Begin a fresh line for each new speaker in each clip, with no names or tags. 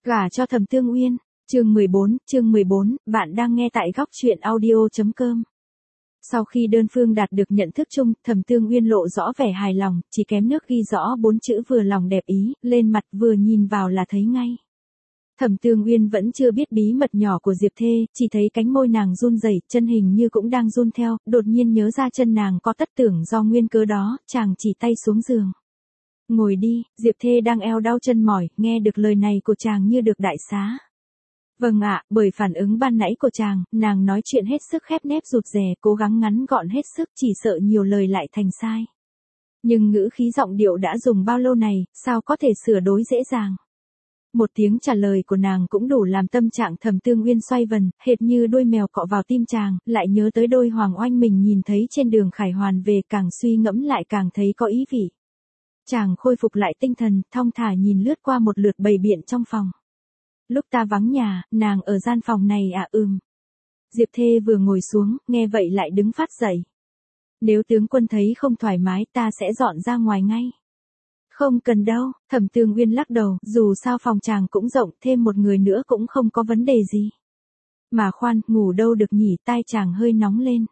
Gả cho Thẩm Tương Uyên, chương 14, bạn đang nghe tại góc truyện audio.com. Sau khi đơn phương đạt được nhận thức chung, Thẩm Tương Uyên lộ rõ vẻ hài lòng, chỉ kém nước ghi rõ 4 chữ vừa lòng đẹp ý, lên mặt vừa nhìn vào là thấy ngay. Thẩm Tương Uyên vẫn chưa biết bí mật nhỏ của Diệp Thê, chỉ thấy cánh môi nàng run rẩy, chân hình như cũng đang run theo, đột nhiên nhớ ra chân nàng có tất tưởng do nguyên cớ đó, chàng chỉ tay xuống giường. Ngồi đi, Diệp Thê đang eo đau chân mỏi, nghe được lời này của chàng như được đại xá. Vâng ạ, bởi phản ứng ban nãy của chàng, nàng nói chuyện hết sức khép nép rụt rè, cố gắng ngắn gọn hết sức, chỉ sợ nhiều lời lại thành sai. Nhưng ngữ khí giọng điệu đã dùng bao lâu này, sao có thể sửa đối dễ dàng. Một tiếng trả lời của nàng cũng đủ làm tâm trạng Thẩm Tương Uyên xoay vần, hệt như đuôi mèo cọ vào tim chàng, lại nhớ tới đôi hoàng oanh mình nhìn thấy trên đường Khải Hoàn về, càng suy ngẫm lại càng thấy có ý vị. Chàng khôi phục lại tinh thần, thong thả nhìn lướt qua một lượt bày biện trong phòng. Lúc ta vắng nhà, nàng ở gian phòng này à? Diệp Thê vừa ngồi xuống, nghe vậy lại đứng phát dậy. Nếu tướng quân thấy không thoải mái ta sẽ dọn ra ngoài ngay. Không cần đâu, Thẩm Tương Uyên lắc đầu, dù sao phòng chàng cũng rộng, thêm một người nữa cũng không có vấn đề gì. Mà khoan, ngủ đâu được nhỉ? Tai chàng hơi nóng lên.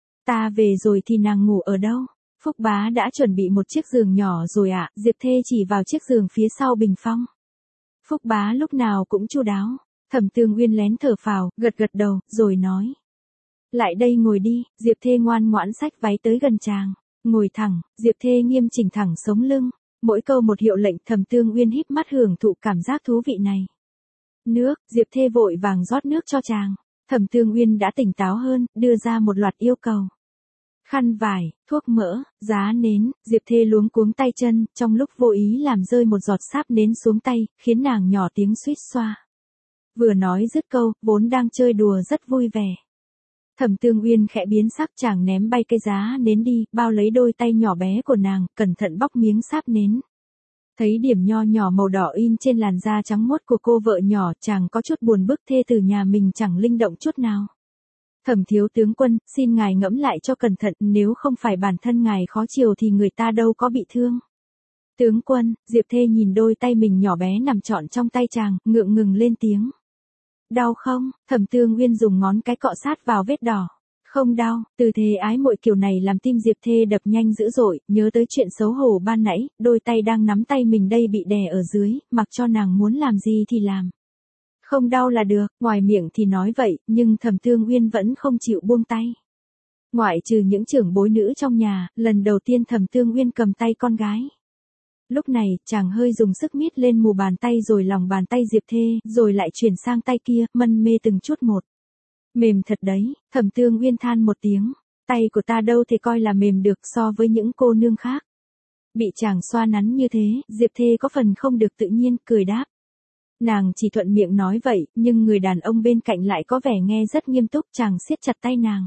Ta về rồi thì nàng ngủ ở đâu? Phúc bá đã chuẩn bị một chiếc giường nhỏ rồi ạ, Diệp Thê chỉ vào chiếc giường phía sau bình phong. Phúc bá lúc nào cũng chu đáo. Thẩm Tương Uyên lén thở phào, gật gật đầu, rồi nói. Lại đây ngồi đi, Diệp Thê ngoan ngoãn xách váy tới gần chàng. Ngồi thẳng, Diệp Thê nghiêm chỉnh thẳng sống lưng. Mỗi câu một hiệu lệnh, Thẩm Tương Uyên híp mắt hưởng thụ cảm giác thú vị này. Nước, Diệp Thê vội vàng rót nước cho chàng. Thẩm Tương Uyên đã tỉnh táo hơn, đưa ra một loạt yêu cầu. Khăn vải, thuốc mỡ, giá nến, Diệp Thê luống cuống tay chân, trong lúc vô ý làm rơi một giọt sáp nến xuống tay, khiến nàng nhỏ tiếng suýt xoa. Vừa nói dứt câu, vốn đang chơi đùa rất vui vẻ. Thẩm Tương Uyên khẽ biến sắc, chàng ném bay cây giá nến đi, bao lấy đôi tay nhỏ bé của nàng, cẩn thận bóc miếng sáp nến. Thấy điểm nho nhỏ màu đỏ in trên làn da trắng muốt của cô vợ nhỏ, chàng có chút buồn bực, thê tử nhà mình chẳng linh động chút nào. Thẩm thiếu tướng quân, xin ngài ngẫm lại cho cẩn thận, nếu không phải bản thân ngài khó chiều thì người ta đâu có bị thương. Tướng quân, Diệp Thê nhìn đôi tay mình nhỏ bé nằm trọn trong tay chàng, ngượng ngừng lên tiếng. Đau không? Thẩm Tương Uyên dùng ngón cái cọ sát vào vết đỏ. Không đau, từ thế ái muội kiểu này làm tim Diệp Thê đập nhanh dữ dội, nhớ tới chuyện xấu hổ ban nãy, đôi tay đang nắm tay mình đây bị đè ở dưới, mặc cho nàng muốn làm gì thì làm. Không đau là được, ngoài miệng thì nói vậy, nhưng Thẩm Tương Uyên vẫn không chịu buông tay. Ngoại trừ những trưởng bối nữ trong nhà, lần đầu tiên Thẩm Tương Uyên cầm tay con gái. Lúc này, chàng hơi dùng sức miết lên mu bàn tay rồi lòng bàn tay Diệp Thê, rồi lại chuyển sang tay kia, mân mê từng chút một. Mềm thật đấy, Thẩm Tương Uyên than một tiếng, tay của ta đâu thì coi là mềm được so với những cô nương khác. Bị chàng xoa nắn như thế, Diệp Thê có phần không được tự nhiên, cười đáp. Nàng chỉ thuận miệng nói vậy, nhưng người đàn ông bên cạnh lại có vẻ nghe rất nghiêm túc, chàng siết chặt tay nàng.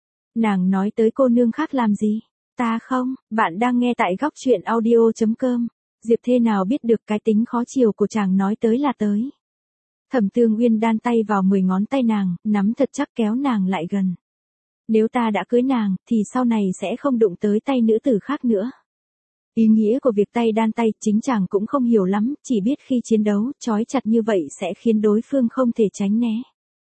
Nàng nói tới cô nương khác làm gì? Ta không, bạn đang nghe tại góc truyện audio.com. Diệp Thê nào biết được cái tính khó chiều của chàng nói tới là tới. Thẩm Tương Uyên đan tay vào 10 ngón tay nàng, nắm thật chắc kéo nàng lại gần. Nếu ta đã cưới nàng, thì sau này sẽ không đụng tới tay nữ tử khác nữa. Ý nghĩa của việc tay đan tay chính chàng cũng không hiểu lắm, chỉ biết khi chiến đấu, trói chặt như vậy sẽ khiến đối phương không thể tránh né.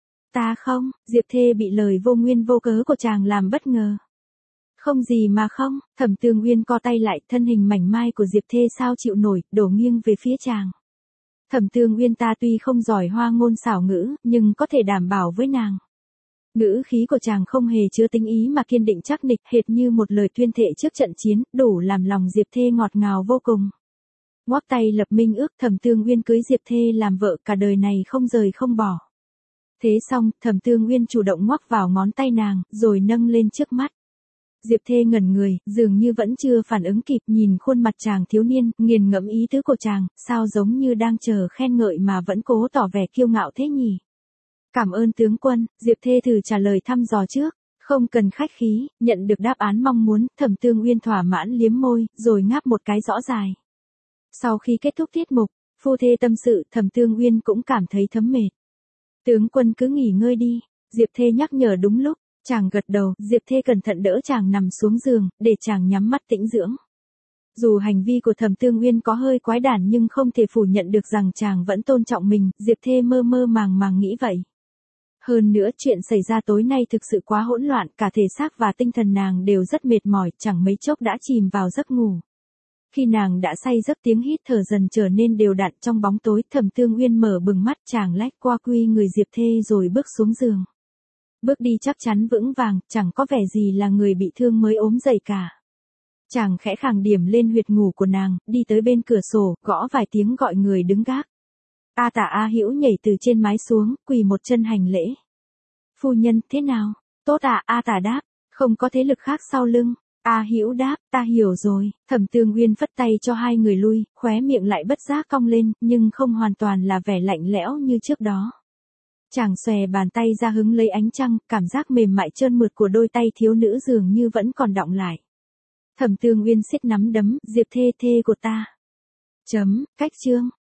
Ta không, Diệp Thê bị lời vô nguyên vô cớ của chàng làm bất ngờ. Không gì mà không, Thẩm Tương Uyên co tay lại, thân hình mảnh mai của Diệp Thê sao chịu nổi, đổ nghiêng về phía chàng. Thẩm Tương Uyên ta tuy không giỏi hoa ngôn xảo ngữ, nhưng có thể đảm bảo với nàng. Ngữ khí của chàng không hề chứa tính ý mà kiên định chắc nịch, hệt như một lời tuyên thệ trước trận chiến, đủ làm lòng Diệp Thê ngọt ngào vô cùng. Ngoắc tay lập minh ước, Thẩm Tương Uyên cưới Diệp Thê làm vợ cả đời này không rời không bỏ. Thế xong, Thẩm Tương Uyên chủ động ngoắc vào ngón tay nàng, rồi nâng lên trước mắt. Diệp Thê ngẩn người, dường như vẫn chưa phản ứng kịp, nhìn khuôn mặt chàng thiếu niên, nghiền ngẫm ý tứ của chàng, sao giống như đang chờ khen ngợi mà vẫn cố tỏ vẻ kiêu ngạo thế nhỉ? Cảm ơn tướng quân, Diệp Thê thử trả lời thăm dò trước, không cần khách khí, nhận được đáp án mong muốn, Thẩm Tương Uyên thỏa mãn liếm môi, rồi ngáp một cái rõ dài. Sau khi kết thúc tiết mục, phu thê tâm sự, Thẩm Tương Uyên cũng cảm thấy thấm mệt. Tướng quân cứ nghỉ ngơi đi, Diệp Thê nhắc nhở đúng lúc. Chàng gật đầu, Diệp Thê cẩn thận đỡ chàng nằm xuống giường, để chàng nhắm mắt tĩnh dưỡng. Dù hành vi của Thẩm Tương Uyên có hơi quái đản nhưng không thể phủ nhận được rằng chàng vẫn tôn trọng mình, Diệp Thê mơ mơ màng màng nghĩ vậy. Hơn nữa chuyện xảy ra tối nay thực sự quá hỗn loạn, cả thể xác và tinh thần nàng đều rất mệt mỏi, chẳng mấy chốc đã chìm vào giấc ngủ. Khi nàng đã say giấc tiếng hít thở dần trở nên đều đặn trong bóng tối, Thẩm Tương Uyên mở bừng mắt, chàng lách qua quy người Diệp Thê rồi bước xuống giường. Bước đi chắc chắn vững vàng, chẳng có vẻ gì là người bị thương mới ốm dậy cả. Chàng khẽ khàng điểm lên huyệt ngủ của nàng, đi tới bên cửa sổ, gõ vài tiếng gọi người đứng gác. A Tả A Hữu nhảy từ trên mái xuống, quỳ một chân hành lễ. Phu nhân, thế nào? Tốt à? A Tả đáp, không có thế lực khác sau lưng. A Hữu đáp, ta hiểu rồi. Thẩm Tương Uyên phất tay cho hai người lui, khóe miệng lại bất giác cong lên, nhưng không hoàn toàn là vẻ lạnh lẽo như trước đó. Chàng xòe bàn tay ra hứng lấy ánh trăng, cảm giác mềm mại trơn mượt của đôi tay thiếu nữ dường như vẫn còn đọng lại. Thẩm Tương Uyên siết nắm đấm, Diệp Thê thê của ta. Cách chương.